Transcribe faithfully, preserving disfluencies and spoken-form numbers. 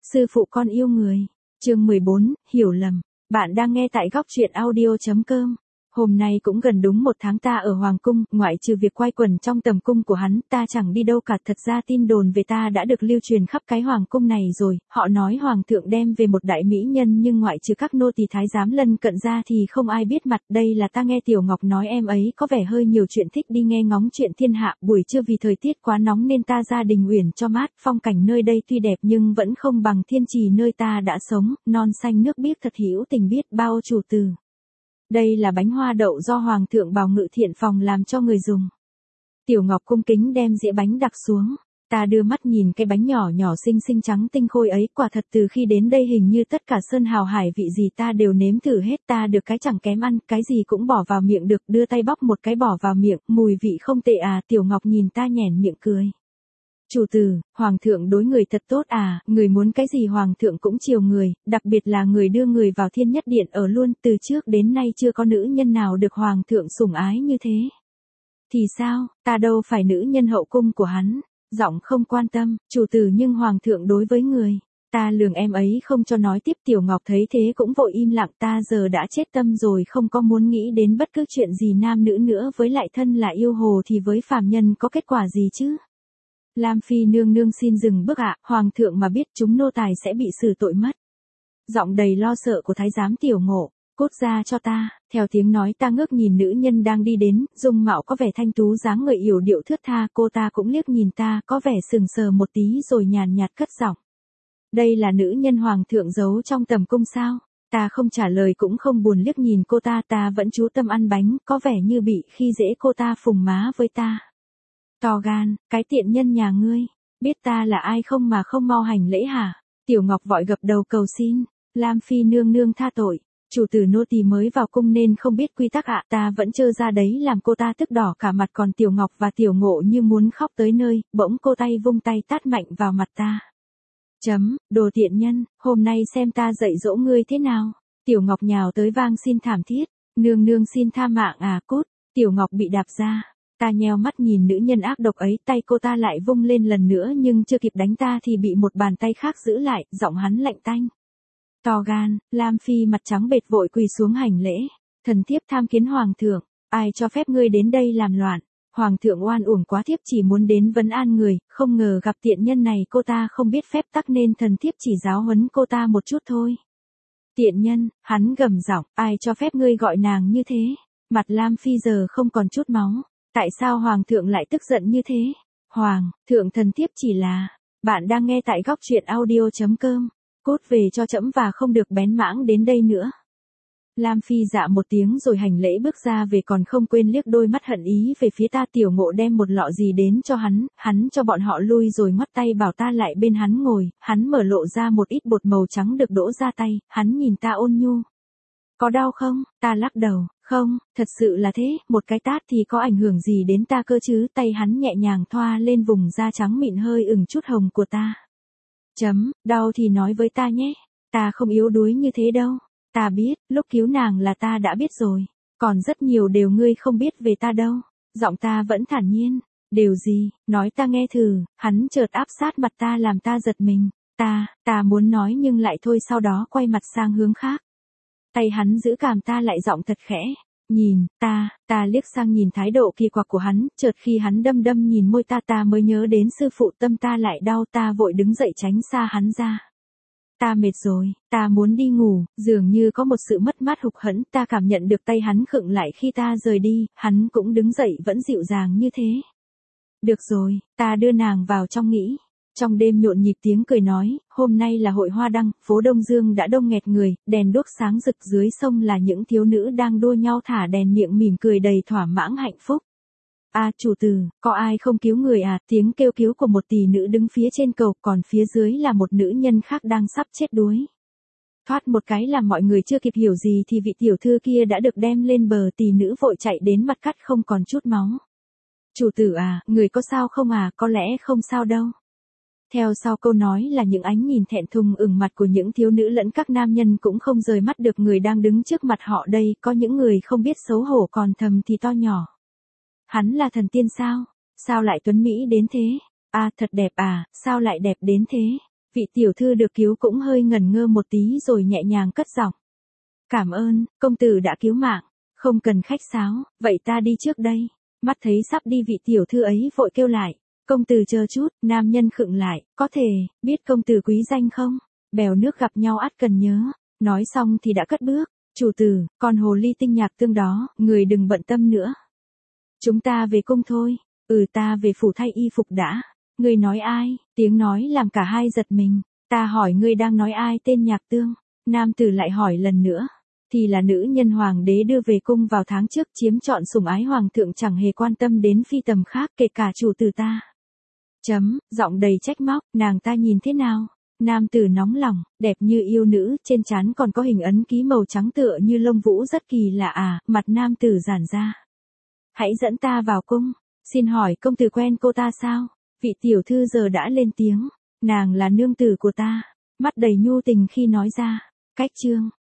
Sư phụ con yêu người. Chương mười bốn, hiểu lầm. Bạn đang nghe tại góc truyện audio chấm com. Hôm nay cũng gần đúng một tháng ta ở Hoàng Cung, ngoại trừ việc quay quần trong tầm cung của hắn, ta chẳng đi đâu cả. Thật ra tin đồn về ta đã được lưu truyền khắp cái Hoàng Cung này rồi, họ nói Hoàng thượng đem về một đại mỹ nhân nhưng ngoại trừ các nô tỳ thái giám lân cận ra thì không ai biết mặt. Đây là ta nghe Tiểu Ngọc nói em ấy có vẻ hơi nhiều chuyện, thích đi nghe ngóng chuyện thiên hạ. Buổi trưa vì thời tiết quá nóng nên ta ra Đình Uyển cho mát, phong cảnh nơi đây tuy đẹp nhưng vẫn không bằng Thiên Trì nơi ta đã sống, non xanh nước biếc thật hữu tình biết bao chủ từ. Đây là bánh hoa đậu do Hoàng thượng Bào Ngự Thiện Phòng làm cho người dùng. Tiểu Ngọc cung kính đem dĩa bánh đặt xuống. Ta đưa mắt nhìn cái bánh nhỏ nhỏ xinh xinh trắng tinh khôi ấy, quả thật từ khi đến đây hình như tất cả sơn hào hải vị gì ta đều nếm thử hết, ta được cái chẳng kém ăn, cái gì cũng bỏ vào miệng được, đưa tay bóc một cái bỏ vào miệng, mùi vị không tệ à. Tiểu Ngọc nhìn ta nhoẻn miệng cười. Chủ tử, Hoàng thượng đối người thật tốt à, người muốn cái gì Hoàng thượng cũng chiều người, đặc biệt là người đưa người vào Thiên Nhất Điện ở luôn, từ trước đến nay chưa có nữ nhân nào được Hoàng thượng sủng ái như thế. Thì sao, ta đâu phải nữ nhân hậu cung của hắn, giọng không quan tâm, chủ tử nhưng Hoàng thượng đối với người. Ta lường em ấy không cho nói tiếp. Tiểu Ngọc thấy thế cũng vội im lặng. Ta giờ đã chết tâm rồi, không có muốn nghĩ đến bất cứ chuyện gì nam nữ nữa, với lại thân là yêu hồ thì với phàm nhân có kết quả gì chứ. Lam Phi nương nương xin dừng bước ạ, Hoàng thượng mà biết chúng nô tài sẽ bị xử tội mất. Giọng đầy lo sợ của thái giám Tiểu Ngộ, cút ra cho ta. Theo tiếng nói ta ngước nhìn nữ nhân đang đi đến, dung mạo có vẻ thanh tú, dáng người yểu điệu thướt tha. Cô ta cũng liếc nhìn ta, có vẻ sừng sờ một tí rồi nhàn nhạt cất giọng. Đây là nữ nhân Hoàng thượng giấu trong tầm cung sao? Ta không trả lời cũng không buồn liếc nhìn cô ta, ta vẫn chú tâm ăn bánh, có vẻ như bị khi dễ cô ta phùng má với ta. To gan, cái tiện nhân nhà ngươi, biết ta là ai không mà không mau hành lễ hả? Tiểu Ngọc vội gập đầu cầu xin, Lam Phi nương nương tha tội, chủ tử nô tỳ mới vào cung nên không biết quy tắc ạ. Ta vẫn trơ ra đấy làm cô ta tức đỏ cả mặt, còn Tiểu Ngọc và Tiểu Ngộ như muốn khóc tới nơi, bỗng cô tay vung tay tát mạnh vào mặt ta. Chấm, đồ tiện nhân, hôm nay xem ta dạy dỗ ngươi thế nào. Tiểu Ngọc nhào tới vang xin thảm thiết, nương nương xin tha mạng à, cút. Tiểu Ngọc bị đạp ra. Ta nheo mắt nhìn nữ nhân ác độc ấy, tay cô ta lại vung lên lần nữa nhưng chưa kịp đánh ta thì bị một bàn tay khác giữ lại, giọng hắn lạnh tanh. To gan, Lam Phi mặt trắng bệch vội quỳ xuống hành lễ. Thần thiếp tham kiến Hoàng thượng, ai cho phép ngươi đến đây làm loạn? Hoàng thượng oan uổng quá, thiếp chỉ muốn đến vấn an người, không ngờ gặp tiện nhân này. Cô ta không biết phép tắc nên thần thiếp chỉ giáo huấn cô ta một chút thôi. Tiện nhân, hắn gầm giọng, ai cho phép ngươi gọi nàng như thế? Mặt Lam Phi giờ không còn chút máu. Tại sao Hoàng thượng lại tức giận như thế? Hoàng thượng, thần thiếp chỉ là... Bạn đang nghe tại góc truyện audio chấm com. Cút về cho trẫm và không được bén mảng đến đây nữa. Lam Phi dạ một tiếng rồi hành lễ bước ra về, còn không quên liếc đôi mắt hận ý về phía ta. Tiểu Ngộ đem một lọ gì đến cho hắn, hắn cho bọn họ lui rồi ngoắt tay bảo ta lại bên hắn ngồi. Hắn mở lộ ra một ít bột màu trắng được đổ ra tay, hắn nhìn ta ôn nhu. Có đau không? Ta lắc đầu, không, thật sự là thế, một cái tát thì có ảnh hưởng gì đến ta cơ chứ. Tay hắn nhẹ nhàng thoa lên vùng da trắng mịn hơi ửng chút hồng của ta. Chấm, đau thì nói với ta nhé, ta không yếu đuối như thế đâu. Ta biết, lúc cứu nàng là ta đã biết rồi, còn rất nhiều điều ngươi không biết về ta đâu. Giọng ta vẫn thản nhiên. Điều gì, nói ta nghe thử. Hắn chợt áp sát mặt ta làm ta giật mình. Ta, ta muốn nói nhưng lại thôi, sau đó quay mặt sang hướng khác. Tay hắn giữ cằm ta lại, giọng thật khẽ. Nhìn, ta, ta liếc sang nhìn thái độ kỳ quặc của hắn, chợt khi hắn đâm đâm nhìn môi ta ta mới nhớ đến sư phụ, tâm ta lại đau, ta vội đứng dậy tránh xa hắn ra. Ta mệt rồi, ta muốn đi ngủ, dường như có một sự mất mát hụt hẫng, ta cảm nhận được tay hắn khựng lại khi ta rời đi, hắn cũng đứng dậy vẫn dịu dàng như thế. Được rồi, ta đưa nàng vào trong nghỉ. Trong đêm nhộn nhịp tiếng cười nói, hôm nay là hội hoa đăng, phố Đông Dương đã đông nghẹt người, đèn đuốc sáng rực, dưới sông là những thiếu nữ đang đua nhau thả đèn, miệng mỉm cười đầy thỏa mãn hạnh phúc. À chủ tử, có ai không cứu người à? Tiếng kêu cứu của một tỷ nữ đứng phía trên cầu, còn phía dưới là một nữ nhân khác đang sắp chết đuối. Thoát một cái làm mọi người chưa kịp hiểu gì thì vị tiểu thư kia đã được đem lên bờ, tỷ nữ vội chạy đến mặt cắt không còn chút máu. Chủ tử à, người có sao không à? Có lẽ không sao đâu. Theo sau câu nói là những ánh nhìn thẹn thùng ửng mặt của những thiếu nữ lẫn các nam nhân cũng không rời mắt được người đang đứng trước mặt họ đây. Có những người không biết xấu hổ còn thầm thì to nhỏ. Hắn là thần tiên sao? Sao lại tuấn mỹ đến thế? À thật đẹp à, sao lại đẹp đến thế? Vị tiểu thư được cứu cũng hơi ngẩn ngơ một tí rồi nhẹ nhàng cất giọng. Cảm ơn, công tử đã cứu mạng. Không cần khách sáo, vậy ta đi trước đây. Mắt thấy sắp đi vị tiểu thư ấy vội kêu lại. Công tử chờ chút, nam nhân khựng lại, có thể, biết công tử quý danh không? Bèo nước gặp nhau ắt cần nhớ. Nói xong thì đã cất bước. Chủ tử, con hồ ly tinh nhạc tương đó, người đừng bận tâm nữa. Chúng ta về cung thôi. Ừ, ta về phủ thay y phục đã. Ngươi nói ai? Tiếng nói làm cả hai giật mình. Ta hỏi ngươi đang nói ai tên nhạc tương? Nam tử lại hỏi lần nữa. Thì là nữ nhân hoàng đế đưa về cung vào tháng trước, chiếm trọn sủng ái hoàng thượng, chẳng hề quan tâm đến phi tầm khác kể cả chủ tử ta. Chấm, giọng đầy trách móc, nàng ta nhìn thế nào? Nam tử nóng lòng, đẹp như yêu nữ, trên trán còn có hình ấn ký màu trắng tựa như lông vũ rất kỳ lạ à, mặt nam tử giãn ra. Hãy dẫn ta vào cung, xin hỏi công tử quen cô ta sao? Vị tiểu thư giờ đã lên tiếng, nàng là nương tử của ta, mắt đầy nhu tình khi nói ra, cách chương.